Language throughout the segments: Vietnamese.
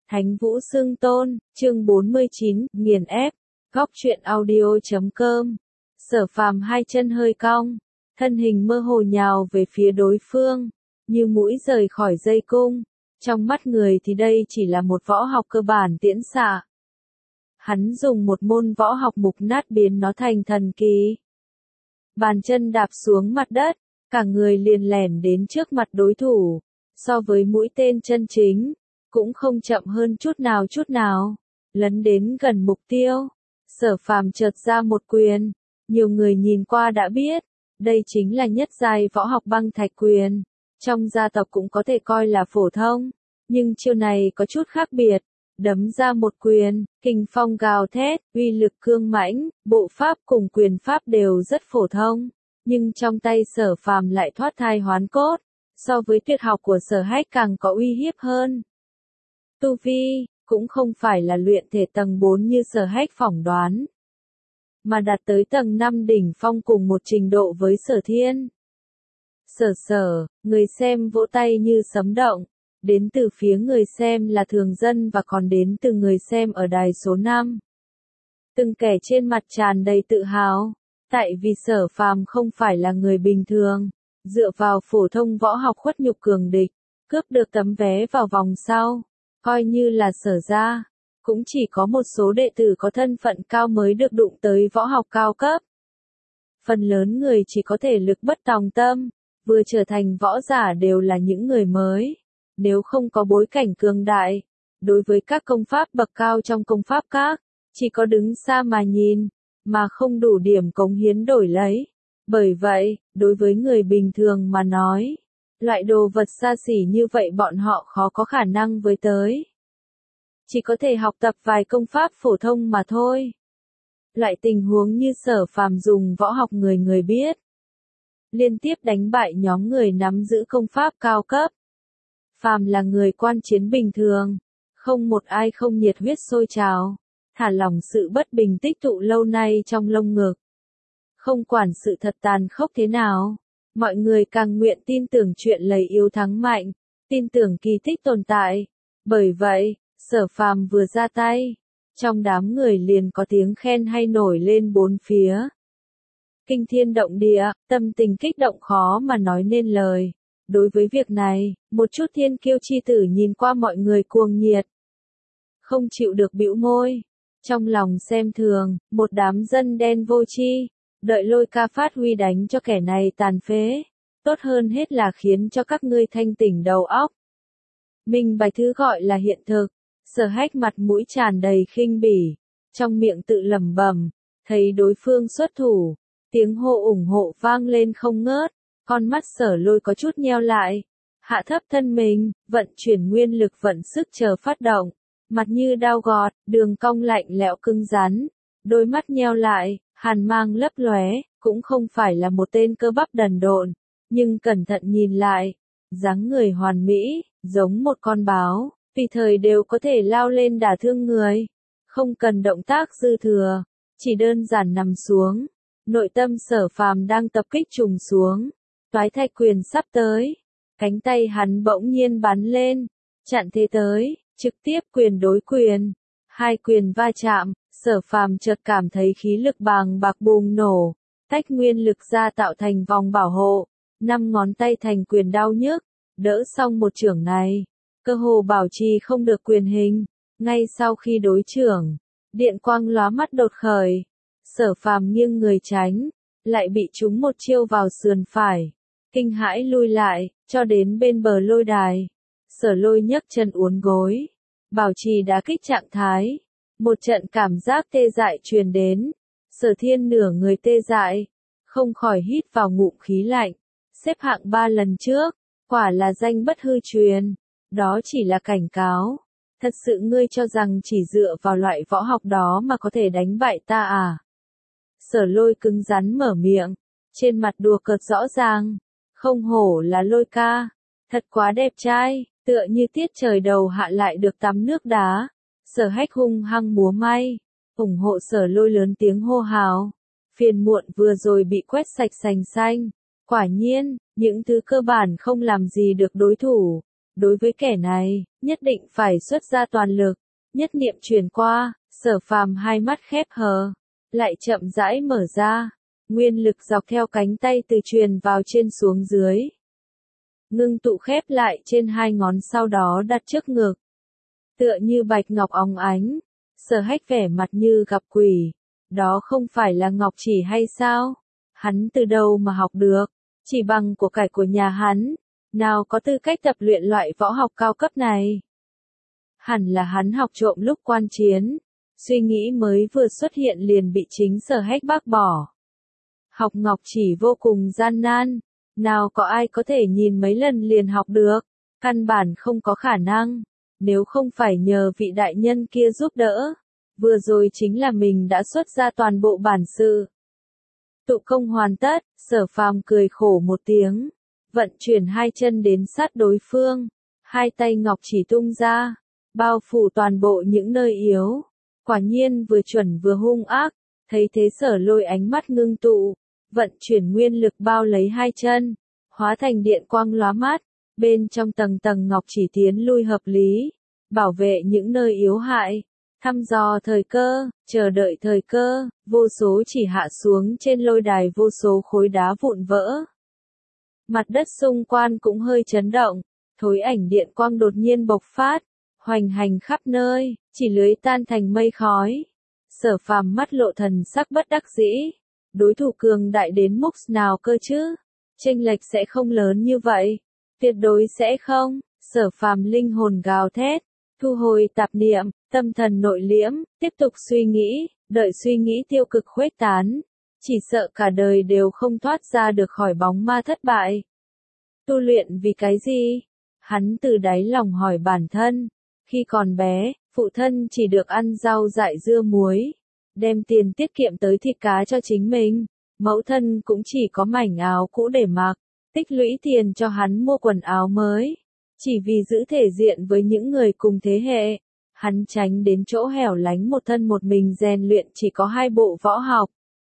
Thánh Vũ Xưng Tôn, chương 49, nghiền ép, góc truyện audio.com. Sở Phàm hai chân hơi cong, thân hình mơ hồ nhào về phía đối phương, như mũi rời khỏi dây cung. Trong mắt người thì đây chỉ là một võ học cơ bản tiễn xạ. Hắn dùng một môn võ học mục nát biến nó thành thần kỳ. Bàn chân đạp xuống mặt đất, cả người liền lẻn đến trước mặt đối thủ. So với mũi tên chân chính, cũng không chậm hơn chút nào. Lấn đến gần mục tiêu, Sở Phàm chợt ra một quyền. Nhiều người nhìn qua đã biết, đây chính là nhất giai võ học băng thạch quyền. Trong gia tộc cũng có thể coi là phổ thông, nhưng chiêu này có chút khác biệt. Đấm ra một quyền, kình phong gào thét, uy lực cương mãnh, bộ pháp cùng quyền pháp đều rất phổ thông, nhưng trong tay Sở Phàm lại thoát thai hoán cốt, so với tuyệt học của Sở Hách càng có uy hiếp hơn. Tu vi cũng không phải là luyện thể tầng 4 như Sở Hách phỏng đoán, mà đạt tới tầng 5 đỉnh phong cùng một trình độ với Sở Thiên. Người xem vỗ tay như sấm động. Đến từ phía người xem là thường dân và còn đến từ người xem ở đài số 5. Từng kẻ trên mặt tràn đầy tự hào, tại vì Sở Phàm không phải là người bình thường, dựa vào phổ thông võ học khuất nhục cường địch, cướp được tấm vé vào vòng sau, coi như là Sở gia, cũng chỉ có một số đệ tử có thân phận cao mới được đụng tới võ học cao cấp. Phần lớn người chỉ có thể lực bất tòng tâm, vừa trở thành võ giả đều là những người mới. Nếu không có bối cảnh cường đại, đối với các công pháp bậc cao trong công pháp các, chỉ có đứng xa mà nhìn, mà không đủ điểm cống hiến đổi lấy. Bởi vậy, đối với người bình thường mà nói, loại đồ vật xa xỉ như vậy bọn họ khó có khả năng với tới. Chỉ có thể học tập vài công pháp phổ thông mà thôi. Loại tình huống như Sở Phàm dùng võ học người biết, liên tiếp đánh bại nhóm người nắm giữ công pháp cao cấp. Phàm là người quan chiến bình thường, không một ai không nhiệt huyết sôi trào, thả lỏng sự bất bình tích tụ lâu nay trong lồng ngực. Không quản sự thật tàn khốc thế nào, mọi người càng nguyện tin tưởng chuyện lấy yếu thắng mạnh, tin tưởng kỳ tích tồn tại. Bởi vậy, Sở Phàm vừa ra tay, trong đám người liền có tiếng khen hay nổi lên bốn phía. Kinh thiên động địa, tâm tình kích động khó mà nói nên lời. Đối với việc này, một chút thiên kiêu chi tử nhìn qua mọi người cuồng nhiệt, không chịu được bĩu môi, trong lòng xem thường, một đám dân đen vô tri, đợi Lôi Ca phát huy đánh cho kẻ này tàn phế, tốt hơn hết là khiến cho các ngươi thanh tỉnh đầu óc. Minh bạch thứ gọi là hiện thực. Sở Hách mặt mũi tràn đầy khinh bỉ, trong miệng tự lẩm bẩm, thấy đối phương xuất thủ, tiếng hô ủng hộ vang lên không ngớt. Con mắt Sở Lôi có chút nheo lại, hạ thấp thân mình, vận chuyển nguyên lực vận sức chờ phát động, mặt như đao gọt, đường cong lạnh lẽo cứng rắn, đôi mắt nheo lại, hàn mang lấp lóe, cũng không phải là một tên cơ bắp đần độn, nhưng cẩn thận nhìn lại, dáng người hoàn mỹ, giống một con báo, tùy thời đều có thể lao lên đả thương người, không cần động tác dư thừa, chỉ đơn giản nằm xuống. Nội tâm Sở Phàm đang tập kích trùng xuống. Toái thạch quyền sắp tới, cánh tay hắn bỗng nhiên bắn lên, chặn thế tới, trực tiếp quyền đối quyền. Hai quyền va chạm, Sở Phàm chợt cảm thấy khí lực bàng bạc bùng nổ, tách nguyên lực ra tạo thành vòng bảo hộ, 5 ngón tay thành quyền đau nhức, đỡ xong một chưởng này, cơ hồ bảo trì không được quyền hình. Ngay sau khi đối chưởng, điện quang lóa mắt đột khởi, Sở Phàm nghiêng người tránh, lại bị trúng một chiêu vào sườn phải. Kinh hãi lui lại, cho đến bên bờ lôi đài. Sở Lôi nhấc chân uốn gối, bảo trì đá kích trạng thái. Một trận cảm giác tê dại truyền đến. Sở Thiên nửa người tê dại, không khỏi hít vào ngụm khí lạnh. Xếp hạng 3 lần trước, quả là danh bất hư truyền. Đó chỉ là cảnh cáo. Thật sự ngươi cho rằng chỉ dựa vào loại võ học đó mà có thể đánh bại ta à? Sở Lôi cứng rắn mở miệng, trên mặt đùa cợt rõ ràng. Không hổ là Lôi ca, thật quá đẹp trai, tựa như tiết trời đầu hạ lại được tắm nước đá. Sở Hách hung hăng múa may, ủng hộ Sở Lôi lớn tiếng hô hào. Phiền muộn vừa rồi bị quét sạch sành xanh. Quả nhiên, những thứ cơ bản không làm gì được đối thủ. đối với kẻ này, nhất định phải xuất ra toàn lực. Nhất niệm truyền qua, Sở Phàm hai mắt khép hờ, lại chậm rãi mở ra, nguyên lực dọc theo cánh tay từ truyền vào trên xuống dưới. Ngưng tụ khép lại trên hai ngón sau đó đặt trước ngực. Tựa như bạch ngọc óng ánh, Sở Hách vẻ mặt như gặp quỷ. Đó không phải là ngọc chỉ hay sao? Hắn từ đâu mà học được? Chỉ bằng của cải của nhà hắn, nào có tư cách tập luyện loại võ học cao cấp này? Hẳn là hắn học trộm lúc quan chiến. Suy nghĩ mới vừa xuất hiện liền bị chính Sở Hách bác bỏ. Học ngọc chỉ vô cùng gian nan, nào có ai có thể nhìn mấy lần liền học được, căn bản không có khả năng, nếu không phải nhờ vị đại nhân kia giúp đỡ, vừa rồi chính là mình đã xuất ra toàn bộ bản sự. Tụ công hoàn tất, Sở Phàm cười khổ một tiếng, vận chuyển hai chân đến sát đối phương, hai tay ngọc chỉ tung ra, bao phủ toàn bộ những nơi yếu. Quả nhiên vừa chuẩn vừa hung ác, thấy thế Sở Lôi ánh mắt ngưng tụ, vận chuyển nguyên lực bao lấy hai chân, hóa thành điện quang lóa mắt, bên trong tầng tầng ngọc chỉ tiến lui hợp lý, bảo vệ những nơi yếu hại, thăm dò thời cơ, chờ đợi thời cơ, vô số chỉ hạ xuống trên lôi đài vô số khối đá vụn vỡ. Mặt đất xung quanh cũng hơi chấn động, thối ảnh điện quang đột nhiên bộc phát, hoành hành khắp nơi, chỉ lưới tan thành mây khói. Sở Phàm mắt lộ thần sắc bất đắc dĩ, đối thủ cường đại đến mức nào cơ chứ? Chênh lệch sẽ không lớn như vậy, tuyệt đối sẽ không. Sở Phàm linh hồn gào thét, thu hồi tạp niệm, tâm thần nội liễm, tiếp tục suy nghĩ, đợi suy nghĩ tiêu cực khuếch tán, chỉ sợ cả đời đều không thoát ra được khỏi bóng ma thất bại. Tu luyện vì cái gì? Hắn từ đáy lòng hỏi bản thân. Khi còn bé, phụ thân chỉ được ăn rau dại dưa muối, đem tiền tiết kiệm tới thịt cá cho chính mình. Mẫu thân cũng chỉ có mảnh áo cũ để mặc, tích lũy tiền cho hắn mua quần áo mới. Chỉ vì giữ thể diện với những người cùng thế hệ, hắn tránh đến chỗ hẻo lánh một thân một mình rèn luyện chỉ có 2 bộ võ học.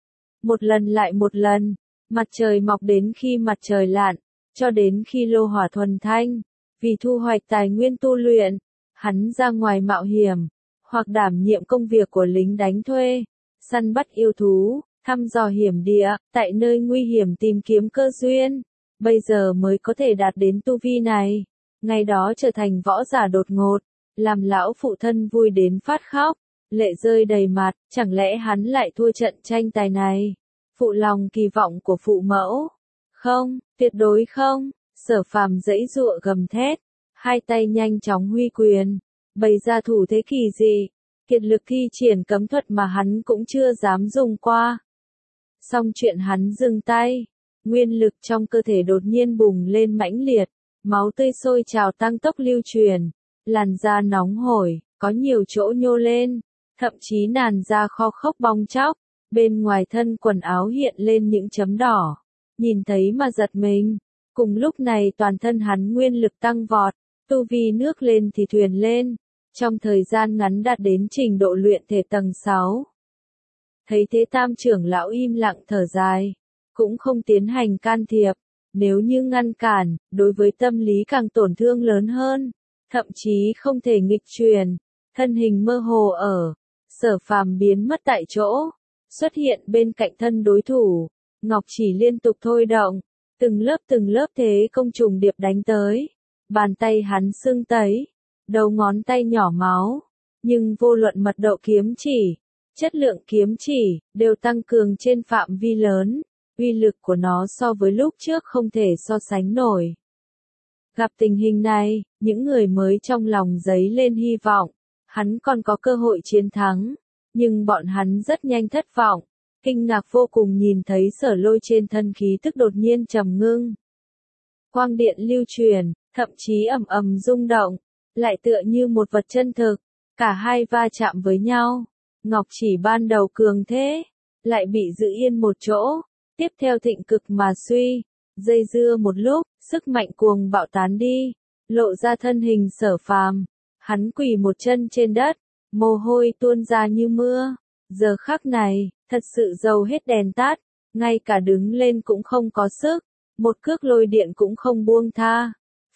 Một lần lại một lần, mặt trời mọc đến khi mặt trời lặn, cho đến khi lô hỏa thuần thanh. Vì thu hoạch tài nguyên tu luyện, hắn ra ngoài mạo hiểm, hoặc đảm nhiệm công việc của lính đánh thuê, săn bắt yêu thú, thăm dò hiểm địa, tại nơi nguy hiểm tìm kiếm cơ duyên. Bây giờ mới có thể đạt đến tu vi này. Ngày đó trở thành võ giả đột ngột, làm lão phụ thân vui đến phát khóc, lệ rơi đầy mặt, chẳng lẽ hắn lại thua trận tranh tài này? Phụ lòng kỳ vọng của phụ mẫu? Không, tuyệt đối không. Sở Phàm giãy giụa gầm thét, hai tay nhanh chóng huy quyền, bày ra thủ thế kỳ dị, kiệt lực thi triển cấm thuật mà hắn cũng chưa dám dùng qua. Xong chuyện hắn dừng tay, nguyên lực trong cơ thể đột nhiên bùng lên mãnh liệt, máu tươi sôi trào tăng tốc lưu truyền, làn da nóng hổi, có nhiều chỗ nhô lên, thậm chí làn da kho khốc bong tróc, bên ngoài thân quần áo hiện lên những chấm đỏ, nhìn thấy mà giật mình. Cùng lúc này toàn thân hắn nguyên lực tăng vọt, tu vi nước lên thì thuyền lên, trong thời gian ngắn đạt đến trình độ luyện thể tầng 6. Thấy thế Tam trưởng lão im lặng thở dài, cũng không tiến hành can thiệp, nếu như ngăn cản, đối với tâm lý càng tổn thương lớn hơn, thậm chí không thể nghịch truyền, thân hình mơ hồ ở, Sở Phàm biến mất tại chỗ, xuất hiện bên cạnh thân đối thủ, ngọc chỉ liên tục thôi động. Từng lớp thế công trùng điệp đánh tới, bàn tay hắn sưng tấy, đầu ngón tay nhỏ máu, nhưng vô luận mật độ kiếm chỉ, chất lượng kiếm chỉ, đều tăng cường trên phạm vi lớn, uy lực của nó so với lúc trước không thể so sánh nổi. Gặp tình hình này, những người mới trong lòng dấy lên hy vọng, hắn còn có cơ hội chiến thắng, nhưng bọn hắn rất nhanh thất vọng. Kinh ngạc vô cùng nhìn thấy Sở Lôi trên thân khí tức đột nhiên trầm ngưng. Quang điện lưu truyền, thậm chí ầm ầm rung động, lại tựa như một vật chân thực, cả hai va chạm với nhau. Ngọc chỉ ban đầu cường thế, lại bị giữ yên một chỗ, tiếp theo thịnh cực mà suy, dây dưa một lúc, sức mạnh cuồng bạo tán đi, lộ ra thân hình Sở Phàm, hắn quỳ một chân trên đất, mồ hôi tuôn ra như mưa. Giờ khắc này, thật sự dầu hết đèn tắt, ngay cả đứng lên cũng không có sức, một cước lôi điện cũng không buông tha.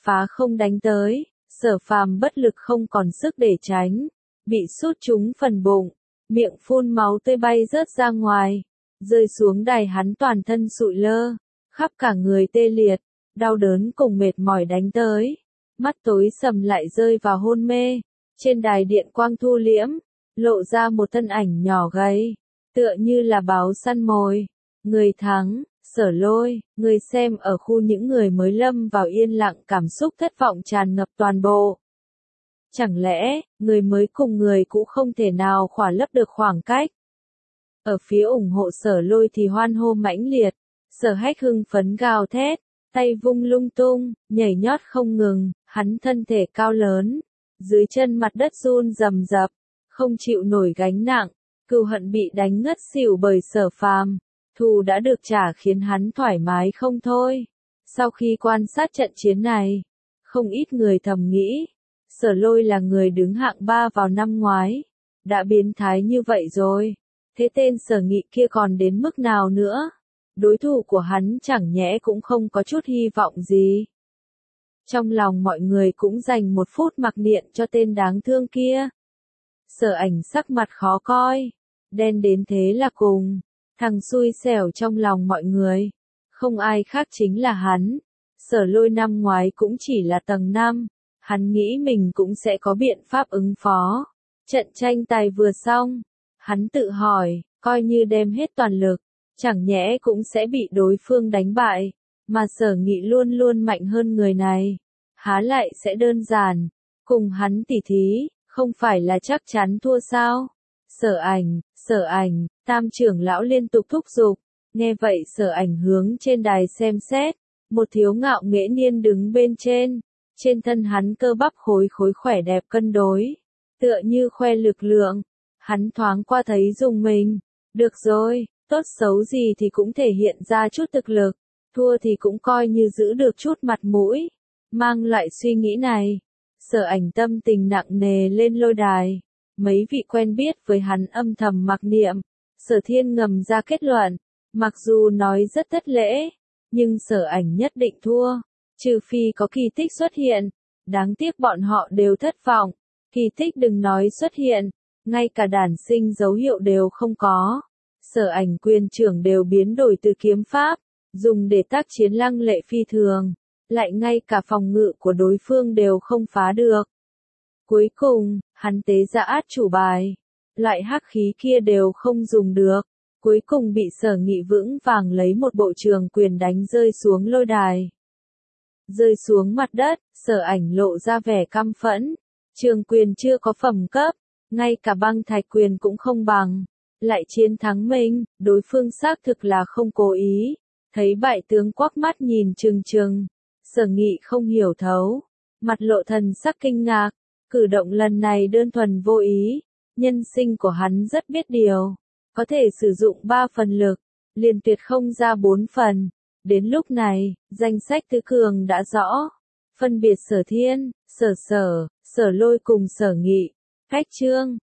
phá không đánh tới, Sở Phàm bất lực không còn sức để tránh, bị sút trúng phần bụng, miệng phun máu tươi bay rớt ra ngoài, rơi xuống đài hắn toàn thân sụi lơ, khắp cả người tê liệt, đau đớn cùng mệt mỏi đánh tới, mắt tối sầm lại rơi vào hôn mê, trên đài điện quang thu liễm, lộ ra một thân ảnh nhỏ gầy, tựa như là báo săn mồi, người thắng. Sở Lôi, người xem ở khu những người mới lâm vào yên lặng cảm xúc thất vọng tràn ngập toàn bộ. Chẳng lẽ, người mới cùng người cũ không thể nào khỏa lấp được khoảng cách? Ở phía ủng hộ Sở Lôi thì hoan hô mãnh liệt, Sở Hách hưng phấn gào thét, tay vung lung tung, nhảy nhót không ngừng, hắn thân thể cao lớn, dưới chân mặt đất run rầm rập, không chịu nổi gánh nặng, cừu hận bị đánh ngất xỉu bởi Sở Phàm. Thù đã được trả khiến hắn thoải mái không thôi. Sau khi quan sát trận chiến này, không ít người thầm nghĩ, Sở Lôi là người đứng hạng 3 vào năm ngoái, đã biến thái như vậy rồi, thế tên Sở Nghị kia còn đến mức nào nữa? Đối thủ của hắn chẳng nhẽ cũng không có chút hy vọng gì. Trong lòng mọi người cũng dành một phút mặc niệm cho tên đáng thương kia. Sở Ảnh sắc mặt khó coi, đen đến thế là cùng. Thằng xui xẻo trong lòng mọi người, không ai khác chính là hắn. Sở Lôi năm ngoái cũng chỉ là tầng 5, hắn nghĩ mình cũng sẽ có biện pháp ứng phó. Trận tranh tài vừa xong, hắn tự hỏi, coi như đem hết toàn lực, chẳng nhẽ cũng sẽ bị đối phương đánh bại, mà Sở Nghị luôn luôn mạnh hơn người này, há lại sẽ đơn giản, cùng hắn tỉ thí, không phải là chắc chắn thua sao? Sở Ảnh, Tam trưởng lão liên tục thúc giục, nghe vậy Sở Ảnh hướng trên đài xem xét, một thiếu ngạo nghễ niên đứng bên trên thân hắn cơ bắp khối khối khỏe đẹp cân đối, tựa như khoe lực lượng, hắn thoáng qua thấy dùng mình, được rồi, tốt xấu gì thì cũng thể hiện ra chút thực lực, thua thì cũng coi như giữ được chút mặt mũi, mang lại suy nghĩ này, Sở Ảnh tâm tình nặng nề lên lôi đài. Mấy vị quen biết với hắn âm thầm mặc niệm, Sở Thiên ngầm ra kết luận, mặc dù nói rất thất lễ, nhưng Sở Ảnh nhất định thua, trừ phi có kỳ tích xuất hiện, đáng tiếc bọn họ đều thất vọng, kỳ tích đừng nói xuất hiện, ngay cả đản sinh dấu hiệu đều không có, Sở Ảnh quyền trưởng đều biến đổi từ kiếm pháp, dùng để tác chiến lăng lệ phi thường, lại ngay cả phòng ngự của đối phương đều không phá được. Cuối cùng, hắn tế ra át chủ bài, loại hắc khí kia đều không dùng được, cuối cùng bị Sở Nghị vững vàng lấy một bộ trường quyền đánh rơi xuống lôi đài. Rơi xuống mặt đất, Sở Ảnh lộ ra vẻ căm phẫn, trường quyền chưa có phẩm cấp, ngay cả băng thạch quyền cũng không bằng, lại chiến thắng mình, đối phương xác thực là không cố ý, thấy bại tướng quắc mắt nhìn trừng trừng, Sở Nghị không hiểu thấu, mặt lộ thần sắc kinh ngạc. Cử động lần này đơn thuần vô ý, nhân sinh của hắn rất biết điều, có thể sử dụng 3 phần lực, liền tuyệt không ra 4 phần. Đến lúc này, danh sách tứ cường đã rõ, phân biệt Sở Thiên, Sở Lôi cùng Sở Nghị, cách chương.